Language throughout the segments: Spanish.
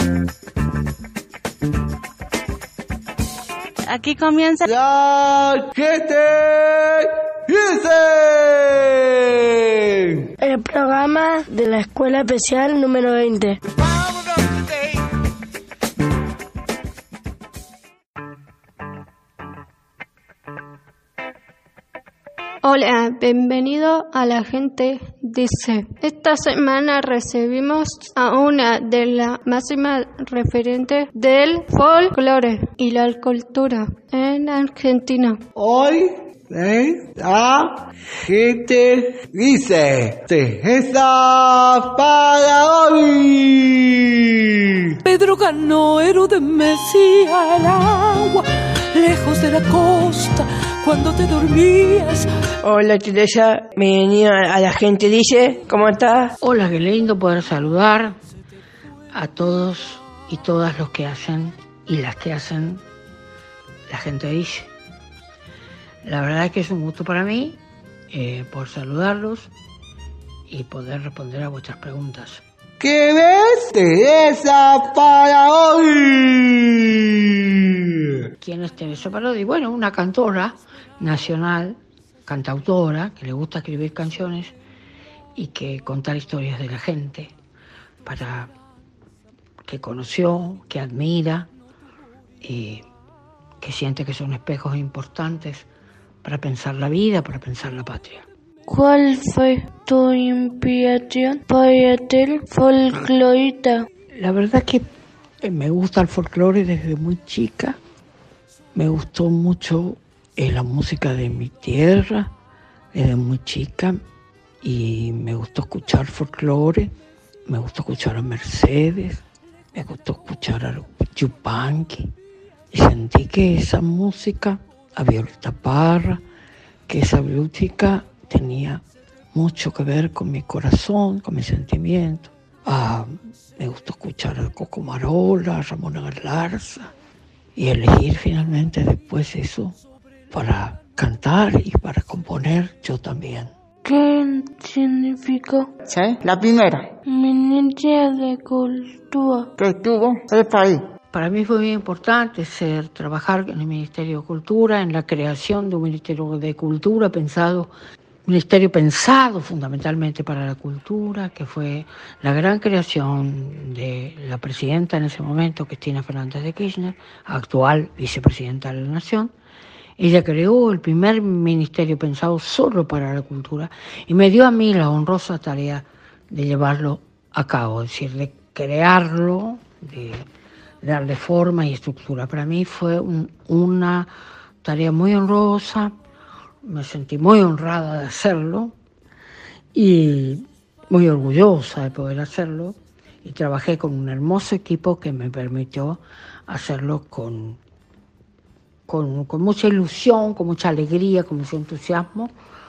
Aquí comienza La gente dice. El programa de la Escuela Especial número 20. Hola, bienvenido a La Gente Dice. Esta semana recibimos a una de las máximas referentes del folclore y la cultura en Argentina. Hoy la gente dice. Esa para hoy. Pedro Canoero de Mesía al agua, lejos de la costa, cuando te dormías. Hola Teresa, bienvenida a La Gente Dice. ¿Cómo estás? Hola, qué lindo poder saludar a todos y todas los que hacen y las que hacen La Gente Dice. La verdad es que es un gusto para mí poder saludarlos y poder responder a vuestras preguntas. ¿Qué ves? Teresa para hoy. ¿Quién es Teresa Parodi? Bueno, una cantora nacional, cantautora, que le gusta escribir canciones y que contar historias de la gente, para que conoció, que admira y que siente que son espejos importantes para pensar la vida, para pensar la patria. ¿Cuál fue tu inspiración para ser folclorista? La verdad es que me gusta el folclore desde muy chica. Me gustó mucho la música de mi tierra desde muy chica y me gustó escuchar folclore, me gustó escuchar a Mercedes, me gustó escuchar a Yupanqui y sentí que esa música, a Violeta Parra, que esa música tenía mucho que ver con mi corazón, con mis sentimientos. Me gustó escuchar a Coco Marola, a Ramona Galarza y elegir finalmente después eso para cantar y para componer yo también. ¿Qué significó? ¿Sí? La primera. Ministra de Cultura. Que estuvo el país. Para mí fue muy importante trabajar en el Ministerio de Cultura, en la creación de un Ministerio de Cultura ministerio pensado fundamentalmente para la cultura, que fue la gran creación de la presidenta en ese momento, Cristina Fernández de Kirchner, actual vicepresidenta de la Nación. Ella creó el primer ministerio pensado solo para la cultura y me dio a mí la honrosa tarea de llevarlo a cabo, es decir, de crearlo, de darle forma y estructura. Para mí fue una tarea muy honrosa, me sentí muy honrada de hacerlo y muy orgullosa de poder hacerlo, y trabajé con un hermoso equipo que me permitió hacerlo con mucha ilusión, con mucha alegría, con mucho entusiasmo,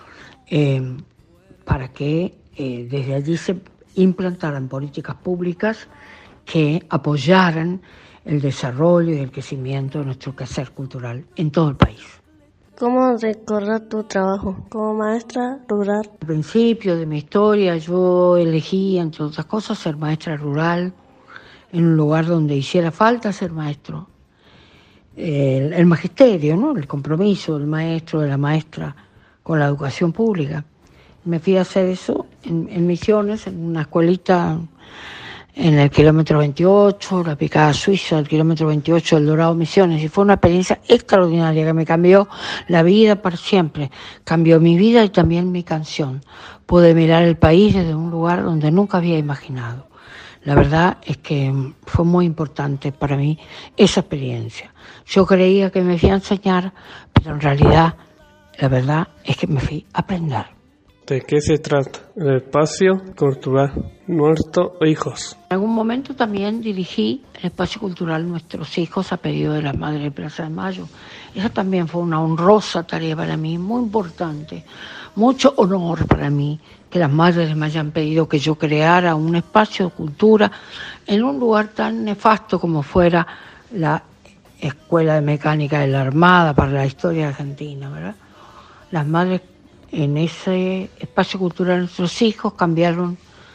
para que desde allí se implantaran políticas públicas que apoyaran el desarrollo y el crecimiento de nuestro quehacer cultural en todo el país. ¿Cómo recordar tu trabajo como maestra rural? Al principio de mi historia yo elegí, entre otras cosas, ser maestra rural en un lugar donde hiciera falta ser maestro. El magisterio, ¿no? El compromiso del maestro, de la maestra con la educación pública. Me fui a hacer eso en Misiones, en una escuelita en el kilómetro 28, la picada suiza, el kilómetro 28 del Dorado Misiones, y fue una experiencia extraordinaria que me cambió la vida para siempre, cambió mi vida y también mi canción. Pude mirar el país desde un lugar donde nunca había imaginado. La verdad es que fue muy importante para mí esa experiencia. Yo creía que me fui a enseñar, pero en realidad la verdad es que me fui a aprender. ¿De qué se trata el espacio cultural Nuestros Hijos? En algún momento también dirigí el espacio cultural Nuestros Hijos a pedido de la Madre de Plaza de Mayo. Esa también fue una honrosa tarea para mí, muy importante. Mucho honor para mí que las madres me hayan pedido que yo creara un espacio de cultura en un lugar tan nefasto como fuera la Escuela de Mecánica de la Armada para la historia argentina, ¿verdad? Las madres en ese espacio cultural de Nuestros Hijos cambiaron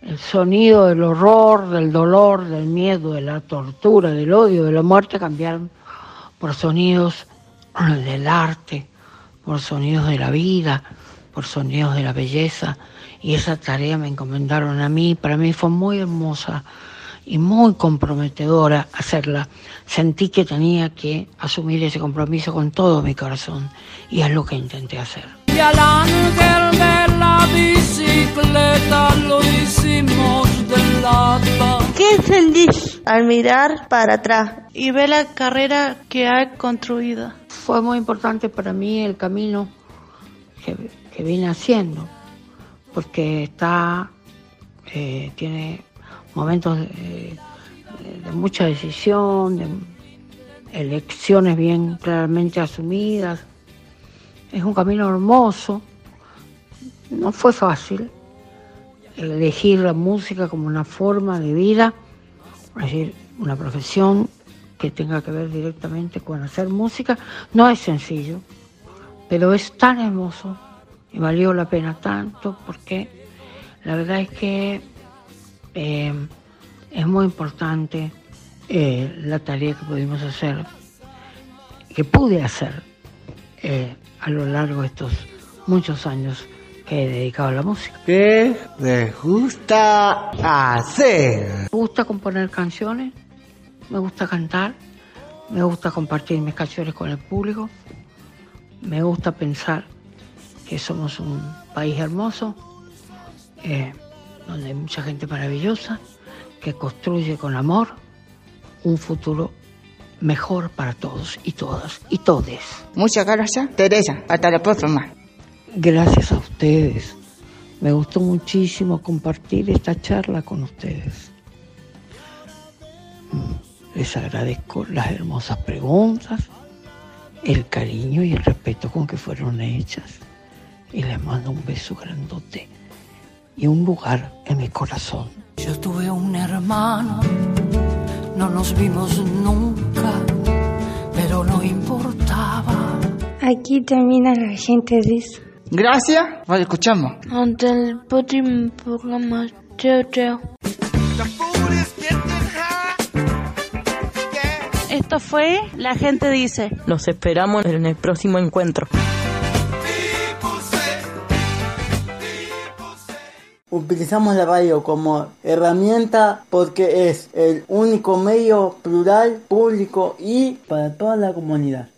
El sonido del horror, del dolor, del miedo, de la tortura, del odio, de la muerte cambiaron por sonidos del arte, por sonidos de la vida, por sonidos de la belleza. Y esa tarea me encomendaron a mí. Para mí fue muy hermosa y muy comprometedora hacerla. Sentí que tenía que asumir ese compromiso con todo mi corazón y es lo que intenté hacer. Y al ángel de la bicicleta lo hicimos de lata. ¿Qué sentís Al mirar para atrás. y ver la carrera que ha construido? Fue muy importante para mí el camino que vine haciendo, porque tiene momentos de mucha decisión, de elecciones bien claramente asumidas. Es un camino hermoso. No fue fácil elegir la música como una forma de vida, es decir, una profesión que tenga que ver directamente con hacer música. No es sencillo, pero es tan hermoso y valió la pena tanto, porque la verdad es que es muy importante la tarea que pudimos hacer, que pude hacer a lo largo de estos muchos años que he dedicado a la música. ¿Qué les gusta hacer? Me gusta componer canciones, me gusta cantar, me gusta compartir mis canciones con el público, me gusta pensar que somos un país hermoso, donde hay mucha gente maravillosa, que construye con amor un futuro mejor para todos y todas y todes. Muchas gracias, Teresa. Hasta la próxima. Gracias a ustedes. Me gustó muchísimo compartir esta charla con ustedes. Les agradezco las hermosas preguntas, el cariño y el respeto con que fueron hechas. Y les mando un beso grandote y un lugar en mi corazón. Yo tuve un hermano, no nos vimos nunca, pero no importaba. Aquí termina La Gente Dice. Gracias por escucharnos. Hasta el próximo programa. Chao, chao. Esto fue La Gente Dice. Los esperamos en el próximo encuentro. Utilizamos la radio como herramienta porque es el único medio plural, público y para toda la comunidad.